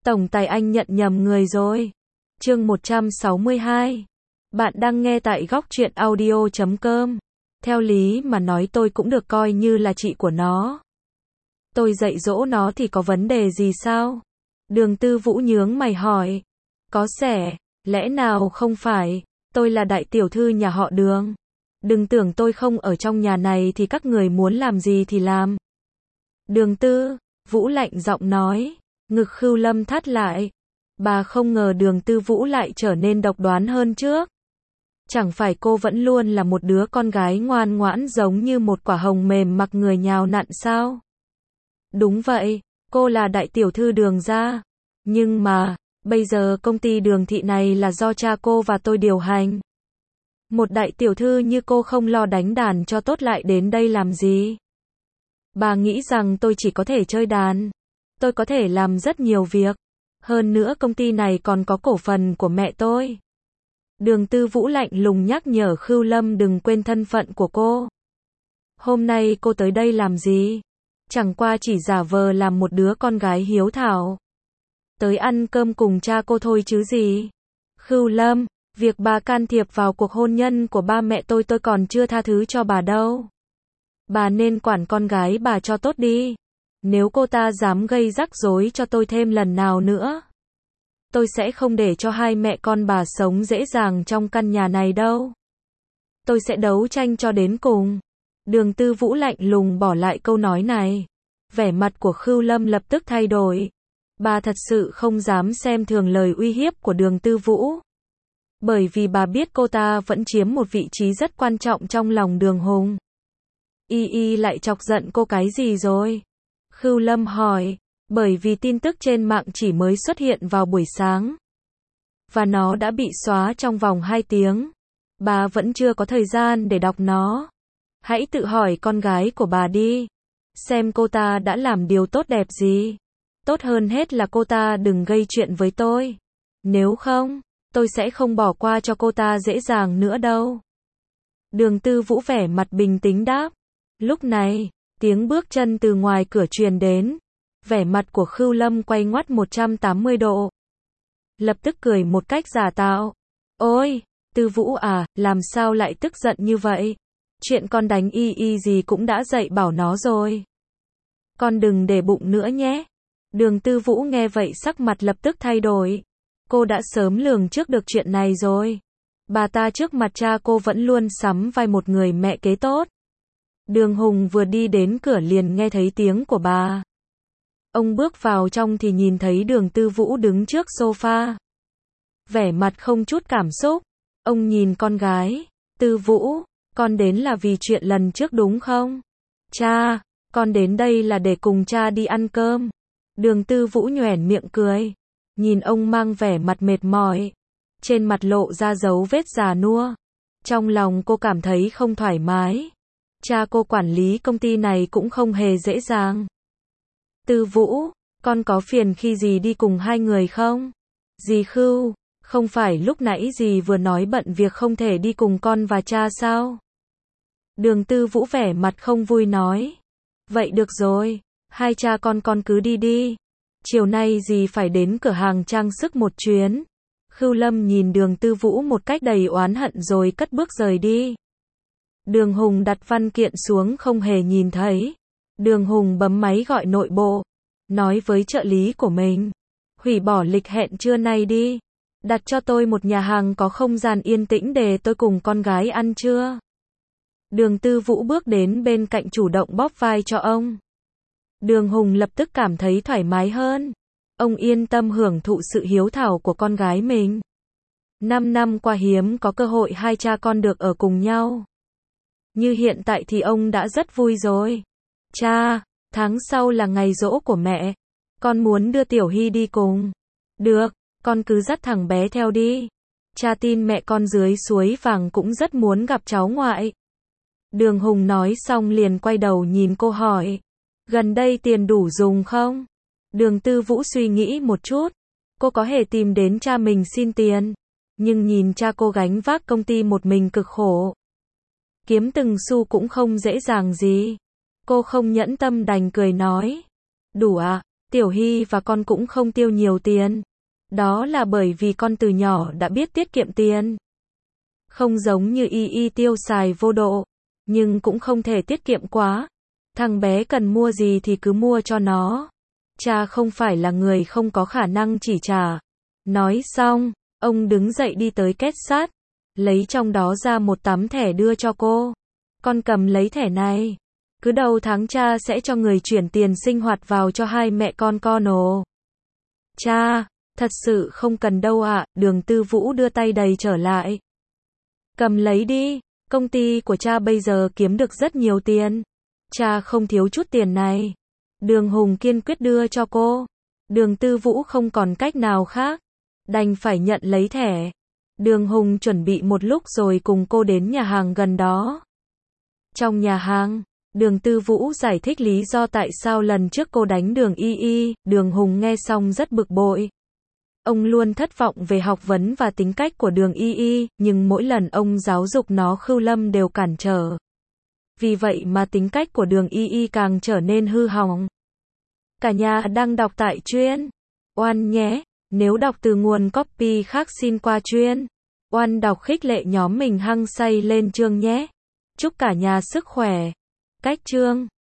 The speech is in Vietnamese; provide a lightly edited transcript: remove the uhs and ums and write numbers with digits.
Tổng tài anh nhận nhầm người rồi. Chương 162. Bạn đang nghe tại góc truyện audio.com. Theo lý mà nói tôi cũng được coi như là chị của nó. Tôi dạy dỗ nó thì có vấn đề gì sao? Đường Tư Vũ nhướng mày hỏi. Có xẻ, lẽ nào không phải, tôi là đại tiểu thư nhà họ Đường. Đừng tưởng tôi không ở trong nhà này thì các người muốn làm gì thì làm. Đường Tư Vũ lạnh giọng nói. Ngực Khưu Lâm thắt lại. Bà không ngờ Đường Tư Vũ lại trở nên độc đoán hơn trước. Chẳng phải cô vẫn luôn là một đứa con gái ngoan ngoãn giống như một quả hồng mềm mặc người nhào nặn sao? Đúng vậy, cô là đại tiểu thư Đường gia. Nhưng mà, bây giờ công ty Đường thị này là do cha cô và tôi điều hành. Một đại tiểu thư như cô không lo đánh đàn cho tốt lại đến đây làm gì? Bà nghĩ rằng tôi chỉ có thể chơi đàn. Tôi có thể làm rất nhiều việc. Hơn nữa công ty này còn có cổ phần của mẹ tôi. Đường Tư Vũ lạnh lùng nhắc nhở Khưu Lâm đừng quên thân phận của cô. Hôm nay cô tới đây làm gì? Chẳng qua chỉ giả vờ làm một đứa con gái hiếu thảo. Tới ăn cơm cùng cha cô thôi chứ gì? Khưu Lâm, việc bà can thiệp vào cuộc hôn nhân của ba mẹ tôi còn chưa tha thứ cho bà đâu. Bà nên quản con gái bà cho tốt đi. Nếu cô ta dám gây rắc rối cho tôi thêm lần nào nữa, tôi sẽ không để cho hai mẹ con bà sống dễ dàng trong căn nhà này đâu. Tôi sẽ đấu tranh cho đến cùng. Đường Tư Vũ lạnh lùng bỏ lại câu nói này. Vẻ mặt của Khưu Lâm lập tức thay đổi. Bà thật sự không dám xem thường lời uy hiếp của Đường Tư Vũ. Bởi vì bà biết cô ta vẫn chiếm một vị trí rất quan trọng trong lòng Đường Hùng. Y lại chọc giận cô cái gì rồi? Khưu Lâm hỏi. Bởi vì tin tức trên mạng chỉ mới xuất hiện vào buổi sáng. Và nó đã bị xóa trong vòng 2 tiếng. Bà vẫn chưa có thời gian để đọc nó. Hãy tự hỏi con gái của bà đi. Xem cô ta đã làm điều tốt đẹp gì. Tốt hơn hết là cô ta đừng gây chuyện với tôi. Nếu không, tôi sẽ không bỏ qua cho cô ta dễ dàng nữa đâu. Đường Tư Vũ vẻ mặt bình tĩnh đáp. Lúc này, tiếng bước chân từ ngoài cửa truyền đến. Vẻ mặt của Khưu Lâm quay ngoắt 180 độ. Lập tức cười một cách giả tạo. Ôi, Tư Vũ à, làm sao lại tức giận như vậy? Chuyện con đánh y gì cũng đã dạy bảo nó rồi. Con đừng để bụng nữa nhé. Đường Tư Vũ nghe vậy sắc mặt lập tức thay đổi. Cô đã sớm lường trước được chuyện này rồi. Bà ta trước mặt cha cô vẫn luôn sắm vai một người mẹ kế tốt. Đường Hùng vừa đi đến cửa liền nghe thấy tiếng của bà. Ông bước vào trong thì nhìn thấy Đường Tư Vũ đứng trước sofa. Vẻ mặt không chút cảm xúc. Ông nhìn con gái. Tư Vũ, con đến là vì chuyện lần trước đúng không? Cha, con đến đây là để cùng cha đi ăn cơm. Đường Tư Vũ nhoẻn miệng cười. Nhìn ông mang vẻ mặt mệt mỏi. Trên mặt lộ ra dấu vết già nua. Trong lòng cô cảm thấy không thoải mái. Cha cô quản lý công ty này cũng không hề dễ dàng. Tư Vũ, con có phiền khi dì đi cùng hai người không? Dì Khưu, không phải lúc nãy dì vừa nói bận việc không thể đi cùng con và cha sao? Đường Tư Vũ vẻ mặt không vui nói. Vậy được rồi, hai cha con cứ đi đi. Chiều nay dì phải đến cửa hàng trang sức một chuyến. Khưu Lâm nhìn Đường Tư Vũ một cách đầy oán hận rồi cất bước rời đi. Đường Hùng đặt văn kiện xuống không hề nhìn thấy. Đường Hùng bấm máy gọi nội bộ. Nói với trợ lý của mình. Hủy bỏ lịch hẹn trưa nay đi. Đặt cho tôi một nhà hàng có không gian yên tĩnh để tôi cùng con gái ăn trưa. Đường Tư Vũ bước đến bên cạnh chủ động bóp vai cho ông. Đường Hùng lập tức cảm thấy thoải mái hơn. Ông yên tâm hưởng thụ sự hiếu thảo của con gái mình. 5 năm qua hiếm có cơ hội hai cha con được ở cùng nhau. Như hiện tại thì ông đã rất vui rồi. Cha, tháng sau là ngày giỗ của mẹ. Con muốn đưa Tiểu Hy đi cùng. Được, con cứ dắt thằng bé theo đi. Cha tin mẹ con dưới suối vàng cũng rất muốn gặp cháu ngoại. Đường Hùng nói xong liền quay đầu nhìn cô hỏi. Gần đây tiền đủ dùng không? Đường Tư Vũ suy nghĩ một chút. Cô có thể tìm đến cha mình xin tiền. Nhưng nhìn cha cô gánh vác công ty một mình cực khổ. Kiếm từng xu cũng không dễ dàng gì. Cô không nhẫn tâm đành cười nói. Đủ ạ, Tiểu Hy và con cũng không tiêu nhiều tiền. Đó là bởi vì con từ nhỏ đã biết tiết kiệm tiền. Không giống như Y Y tiêu xài vô độ, nhưng cũng không thể tiết kiệm quá. Thằng bé cần mua gì thì cứ mua cho nó. Cha không phải là người không có khả năng chỉ trả. Nói xong, ông đứng dậy đi tới két sắt, lấy trong đó ra một tấm thẻ đưa cho cô. Con cầm lấy thẻ này. Cứ đầu tháng cha sẽ cho người chuyển tiền sinh hoạt vào cho hai mẹ con ồ. Cha, thật sự không cần đâu ạ, Đường Tư Vũ đưa tay đầy trở lại. Cầm lấy đi, công ty của cha bây giờ kiếm được rất nhiều tiền. Cha không thiếu chút tiền này. Đường Hùng kiên quyết đưa cho cô. Đường Tư Vũ không còn cách nào khác, đành phải nhận lấy thẻ. Đường Hùng chuẩn bị một lúc rồi cùng cô đến nhà hàng gần đó. Trong nhà hàng, Đường Tư Vũ giải thích lý do tại sao lần trước cô đánh Đường Y Y. Đường Hùng nghe xong rất bực bội. Ông luôn thất vọng về học vấn và tính cách của Đường Y Y, nhưng mỗi lần ông giáo dục nó Khưu Lâm đều cản trở. Vì vậy mà tính cách của Đường Y Y càng trở nên hư hỏng. Cả nhà đang đọc tại Truyện Oan nhé. Nếu đọc từ nguồn copy khác xin qua Truyện Oan đọc khích lệ nhóm mình hăng say lên chương nhé. Chúc cả nhà sức khỏe. Cách chương